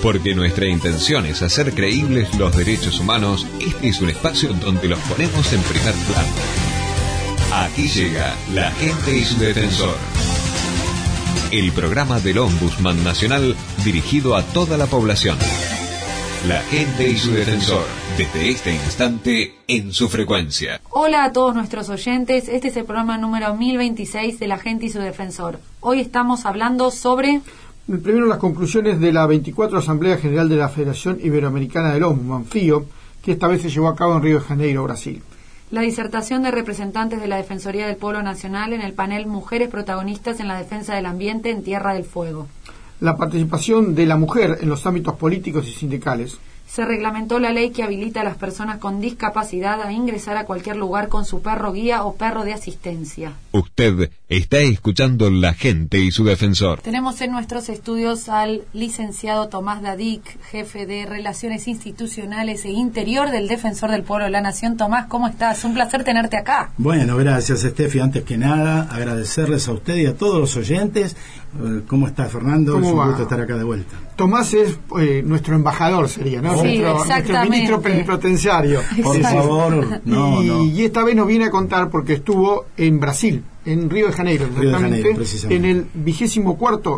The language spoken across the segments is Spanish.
Porque nuestra intención es hacer creíbles los derechos humanos, este es un espacio donde los ponemos en primer plano. Aquí llega La Gente y su Defensor. El programa del Ombudsman Nacional dirigido a toda la población. La Gente y su Defensor, desde este instante en su frecuencia. Hola a todos nuestros oyentes, este es el programa número 1026 de La Gente y su Defensor. Hoy estamos hablando sobre... Primero, las conclusiones de la 24 Asamblea General de la Federación Iberoamericana del Ombudsman, FIO, que esta vez se llevó a cabo en Río de Janeiro, Brasil. La disertación de representantes de la Defensoría del Pueblo Nacional en el panel Mujeres Protagonistas en la Defensa del Ambiente en Tierra del Fuego. La participación de la mujer en los ámbitos políticos y sindicales. Se reglamentó la ley que habilita a las personas con discapacidad a ingresar a cualquier lugar con su perro guía o perro de asistencia. Usted está escuchando La Gente y su Defensor. Tenemos en nuestros estudios al licenciado Tomás Dadic, jefe de Relaciones Institucionales e Interior del Defensor del Pueblo de la Nación. Tomás, ¿cómo estás? Un placer tenerte acá. Bueno, gracias, Steffi. Antes que nada, agradecerles a usted y a todos los oyentes. ¿Cómo está, Fernando? Es un gusto estar acá de vuelta. Tomás es nuestro embajador, sería, ¿no? Sí, nuestro ministro plenipotenciario. Por favor, y esta vez nos viene a contar porque estuvo en Brasil, en Río de Janeiro, precisamente, en el 24º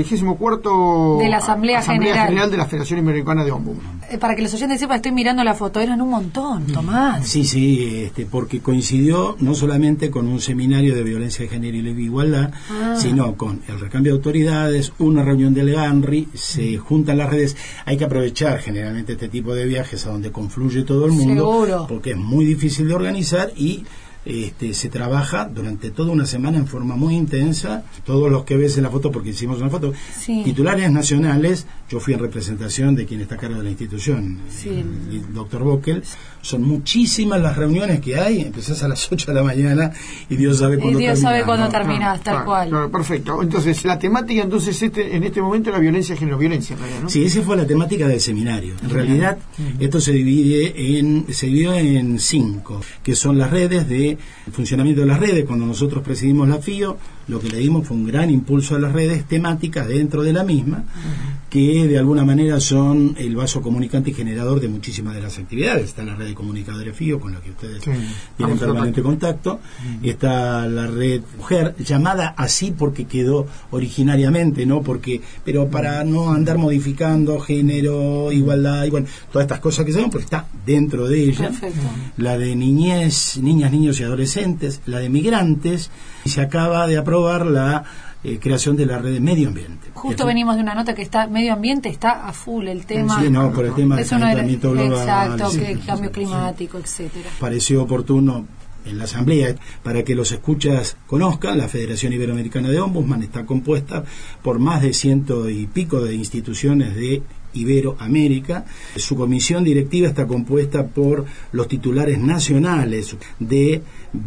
de la Asamblea General de la Federación Iberoamericana de Ombudsman. Para que los oyentes sepan, estoy mirando la foto, eran un montón, Tomás. Sí, porque coincidió no solamente con un seminario de violencia de género y igualdad, sino con el recambio de autoridades, una reunión del GANRI, se juntan las redes. Hay que aprovechar generalmente este tipo de viajes a donde confluye todo el mundo. Seguro. Porque es muy difícil de organizar y se trabaja durante toda una semana en forma muy intensa. Todos los que ves en la foto, porque hicimos una foto, titulares nacionales, yo fui en representación de quien está a cargo de la institución, el doctor Bockel. Son muchísimas las reuniones que hay, empezás a las 8 de la mañana y Dios sabe cuándo terminás. Tal cual. Claro, perfecto. Entonces, la temática en este momento es la violencia, género-violencia, ¿no? Sí, esa fue la temática del seminario. En realidad, esto se dividió en 5, que son las redes el funcionamiento de las redes. Cuando nosotros presidimos la FIO, lo que le dimos fue un gran impulso a las redes temáticas dentro de la misma, que de alguna manera son el vaso comunicante y generador de muchísimas de las actividades. Está la red de comunicadores FIO, con la que ustedes tienen permanente contacto. Está la red Mujer, llamada así porque quedó originariamente, pero para no andar modificando género, igualdad, todas estas cosas que se ven, porque está dentro de ella. Perfecto. La de niñez, niñas, niños y adolescentes, la de migrantes, y se acaba de aprobar la creación de la red de medio ambiente. Justo venimos de una nota que está medio ambiente, está a full el tema. Sí, por el tema del calentamiento global. Exacto, cambio climático, etcétera. Pareció oportuno en la Asamblea, para que los escuchas conozcan, la Federación Iberoamericana de Ombudsman está compuesta por más de 100 y pico de instituciones de Iberoamérica. Su comisión directiva está compuesta por los titulares nacionales de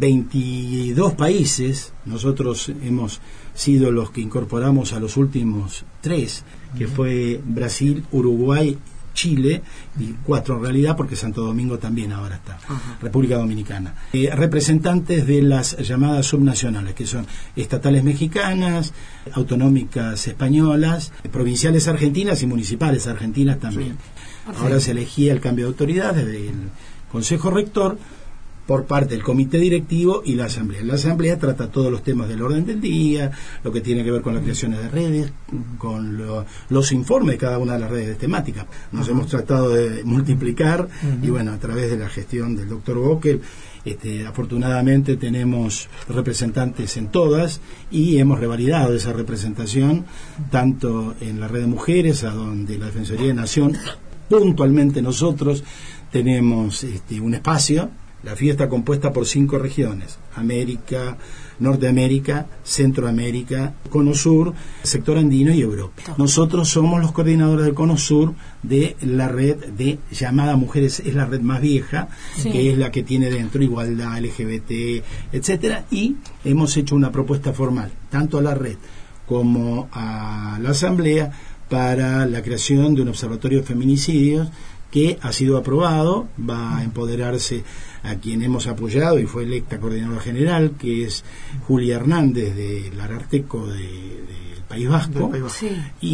22 países. Nosotros hemos sido los que incorporamos a los últimos 3, que fue Brasil, Uruguay, Chile, y 4 en realidad, porque Santo Domingo también ahora está, República Dominicana. Representantes de las llamadas subnacionales, que son estatales mexicanas, autonómicas españolas, provinciales argentinas y municipales argentinas también. Ahora se elegía el cambio de autoridades del Consejo Rector por parte del comité directivo y la asamblea. La asamblea trata todos los temas del orden del día, lo que tiene que ver con las creaciones de redes, con los informes de cada una de las redes temáticas. Nos hemos tratado de multiplicar y a través de la gestión del doctor Bockel, afortunadamente tenemos representantes en todas y hemos revalidado esa representación tanto en la red de mujeres, a donde la Defensoría de Nación, puntualmente nosotros tenemos un espacio. La FIA está compuesta por 5 regiones: América, Norteamérica, Centroamérica, Cono Sur, sector andino y Europa. Nosotros somos los coordinadores del Cono Sur de la red de llamada Mujeres, es la red más vieja, que es la que tiene dentro igualdad, LGBT, etcétera, y hemos hecho una propuesta formal, tanto a la red como a la Asamblea, para la creación de un observatorio de feminicidios que ha sido aprobado. Va a empoderarse a quien hemos apoyado y fue electa coordinadora general, que es Julia Hernández de Lararteco, del País Vasco. Sí.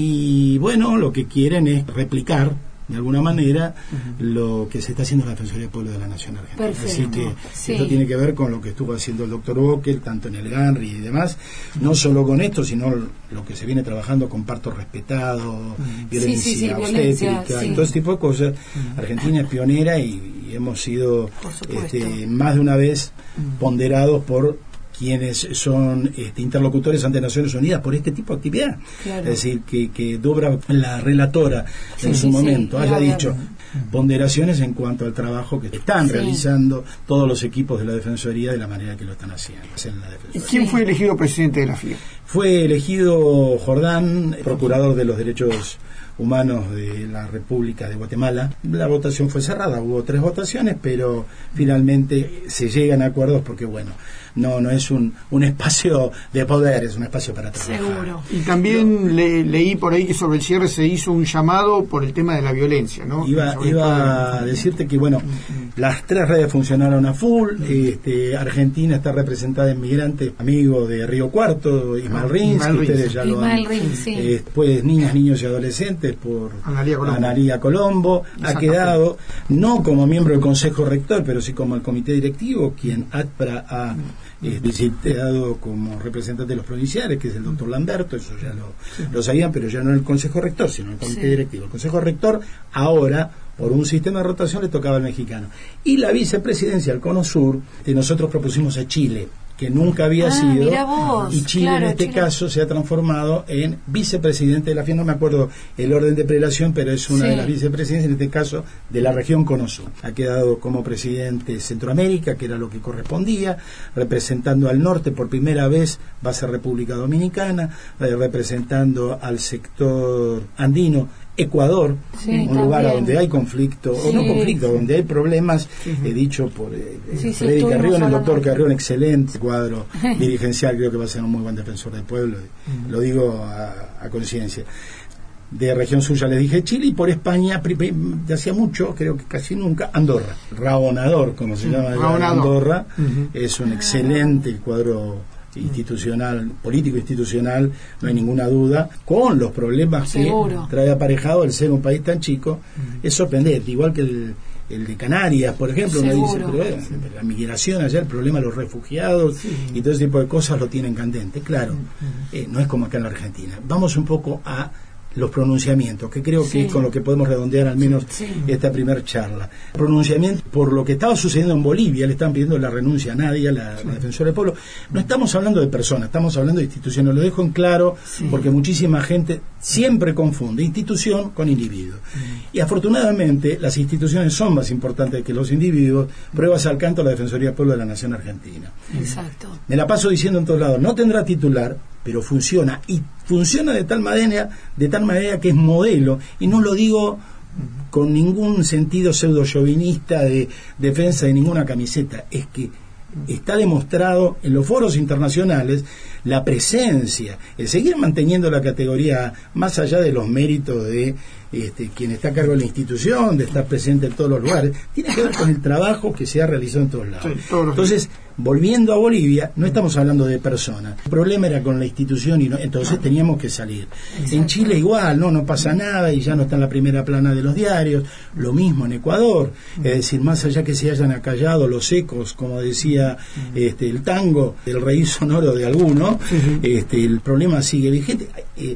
Y bueno, lo que quieren es replicar de alguna manera lo que se está haciendo en la Defensoría del Pueblo de la Nación Argentina. Perfecto. Así que Sí. esto tiene que ver con lo que estuvo haciendo el doctor Bockel, tanto en el GANRI y demás, no solo con esto, sino lo que se viene trabajando con parto respetado, violencia obstétrica, y todo ese tipo de cosas. Argentina es pionera y hemos sido más de una vez ponderados por quienes son interlocutores ante Naciones Unidas por este tipo de actividad. Claro. Es decir, que Dubravka, la relatora en su momento, haya dicho ponderaciones en cuanto al trabajo que están realizando todos los equipos de la Defensoría de la manera que lo están haciendo. ¿Y quién fue elegido presidente de la FIA? Fue elegido Jordán, procurador de los derechos humanos de la República de Guatemala. La votación fue cerrada, hubo 3 votaciones, pero finalmente se llegan a acuerdos porque, bueno, no es un espacio de poder, es un espacio para trabajar. Seguro. Y también leí por ahí que sobre el cierre se hizo un llamado por el tema de la violencia, ¿no? Iba a decirte que, bueno, las 3 redes funcionaron a full. Argentina está representada en migrantes, amigo de Río Cuarto, Ismael Rins, que ustedes ya lo han. Después niñas, niños y adolescentes por Analía Colombo. Ha quedado, no como miembro del Consejo Rector, pero sí como el Comité Directivo, quien ATPRA ha visitado como representante de los provinciales, que es el doctor Lamberto. Eso ya lo sabían, pero ya no el Consejo Rector, sino el Comité Directivo. El Consejo Rector ahora, por un sistema de rotación, le tocaba al mexicano. Y la vicepresidencia del Cono Sur, nosotros propusimos a Chile, que nunca había sido, y Chile en este caso se ha transformado en vicepresidente de la FIA. No me acuerdo el orden de prelación, pero es una de las vicepresidencias, en este caso de la región Cono Sur. Ha quedado como presidente Centroamérica, que era lo que correspondía, representando al norte por primera vez va a ser República Dominicana, representando al sector andino Ecuador, un lugar donde hay conflicto, o no conflicto, donde hay problemas, dicho por Freddy Carrión, el doctor Carrión, excelente cuadro dirigencial, creo que va a ser un muy buen defensor del pueblo, lo digo a conciencia. De región sur ya les dije Chile, y por España, de hacía mucho, creo que casi nunca, Andorra, Raonador, como se llama Andorra, es un excelente cuadro institucional, político institucional, no hay ninguna duda, con los problemas que trae aparejado el ser un país tan chico. Es sorprendente, igual que el de Canarias, por ejemplo. Uno dice, pero la migración allá, el problema de los refugiados y todo ese tipo de cosas lo tienen candente. Claro, no es como acá en la Argentina. Vamos un poco a los pronunciamientos, que creo que es con lo que podemos redondear al menos esta primera charla. Pronunciamiento por lo que estaba sucediendo en Bolivia, le están pidiendo la renuncia a Nadia, la defensora del pueblo. No estamos hablando de personas, estamos hablando de instituciones. Lo dejo en claro porque muchísima gente siempre confunde institución con individuo. Y afortunadamente las instituciones son más importantes que los individuos. Pruebas al canto la Defensoría del Pueblo de la Nación Argentina. Exacto. Me la paso diciendo en todos lados, no tendrá titular, pero funciona, y funciona de tal manera que es modelo, y no lo digo con ningún sentido pseudo-chauvinista de defensa de ninguna camiseta, es que está demostrado en los foros internacionales la presencia, el seguir manteniendo la categoría más allá de los méritos de quien está a cargo de la institución, de estar presente en todos los lugares, tiene que ver con el trabajo que se ha realizado en todos lados. Entonces, volviendo a Bolivia, no estamos hablando de personas. El problema era con la institución y entonces teníamos que salir. En Chile igual, no pasa nada y ya no está en la primera plana de los diarios. Lo mismo en Ecuador. Es decir, más allá que se hayan acallado los ecos, como decía el tango, el reír sonoro de alguno, el problema sigue vigente.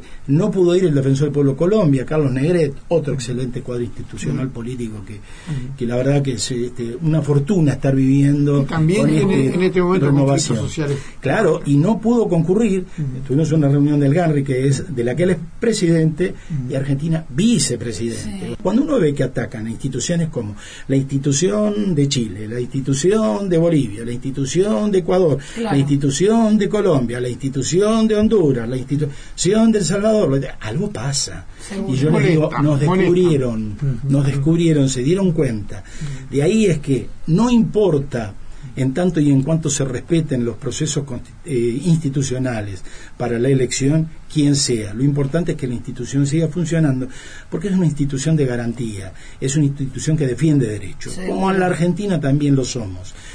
No pudo ir el defensor del pueblo Colombia, Carlos Negret, otro excelente cuadro institucional político que la verdad que es una fortuna estar viviendo. Y también en este momento renovación sociales. Claro, y no pudo concurrir. Tuvimos una reunión del GANRI, que es de la que él es presidente, y Argentina vicepresidente. Cuando uno ve que atacan a instituciones como la institución de Chile, la institución de Bolivia, la institución de Ecuador, la institución de Colombia, la institución de Honduras, la institución de El Salvador, algo pasa. Y yo les digo, nos descubrieron, se dieron cuenta. De ahí es que no importa, en tanto y en cuanto se respeten los procesos institucionales para la elección, quien sea. Lo importante es que la institución siga funcionando, porque es una institución de garantía, es una institución que defiende derechos, como en la Argentina también lo somos.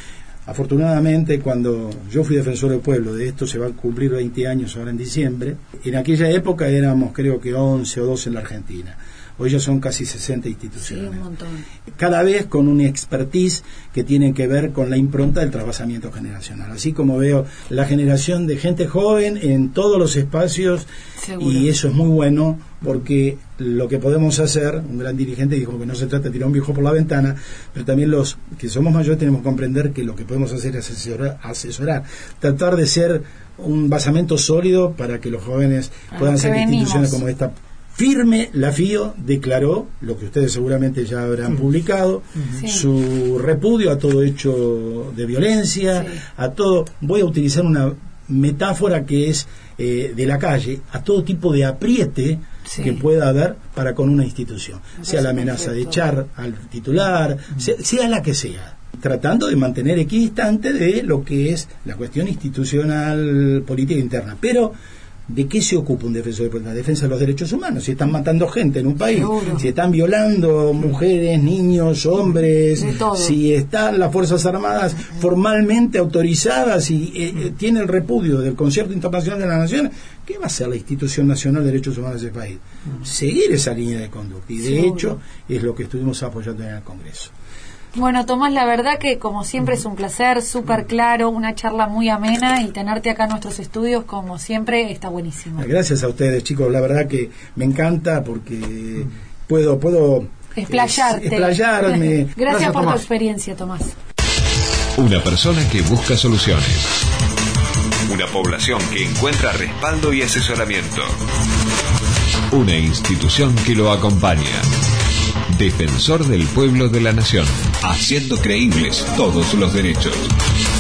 Afortunadamente, cuando yo fui defensor del pueblo, de esto se va a cumplir 20 años ahora en diciembre, en aquella época éramos creo que 11 o 12 en la Argentina. Hoy ya son casi 60 instituciones. Sí, un montón. Cada vez con una expertise que tiene que ver con la impronta del trasvasamiento generacional. Así como veo la generación de gente joven en todos los espacios. Seguro. Y eso es muy bueno porque lo que podemos hacer, un gran dirigente dijo que no se trata de tirar un viejo por la ventana, pero también los que somos mayores tenemos que comprender que lo que podemos hacer es asesorar, tratar de ser un basamento sólido para que los jóvenes puedan ser instituciones como esta. Firme, la FIO declaró, lo que ustedes seguramente ya habrán publicado, su repudio a todo hecho de violencia, a todo, voy a utilizar una metáfora que es de la calle, a todo tipo de apriete que pueda haber para con una institución, sea la amenaza de echar al titular, sea la que sea, tratando de mantener equidistante de lo que es la cuestión institucional, política interna, pero ¿de qué se ocupa un defensor del pueblo? La defensa de los derechos humanos. Si están matando gente en un país, seguro. Si están violando mujeres, niños, hombres, si están las Fuerzas Armadas formalmente autorizadas y tiene el repudio del Concierto Internacional de las Naciones, ¿qué va a hacer la Institución Nacional de Derechos Humanos de ese país? Seguir esa línea de conducta. Y de hecho es lo que estuvimos apoyando en el Congreso. Bueno, Tomás, la verdad que como siempre es un placer, súper claro, una charla muy amena y tenerte acá en nuestros estudios como siempre está buenísimo. Gracias a ustedes, chicos, la verdad que me encanta porque puedo explayarme. Gracias por tu experiencia, Tomás. Una persona que busca soluciones. Una población que encuentra respaldo y asesoramiento. Una institución que lo acompaña. Defensor del pueblo de la nación, haciendo creíbles todos los derechos.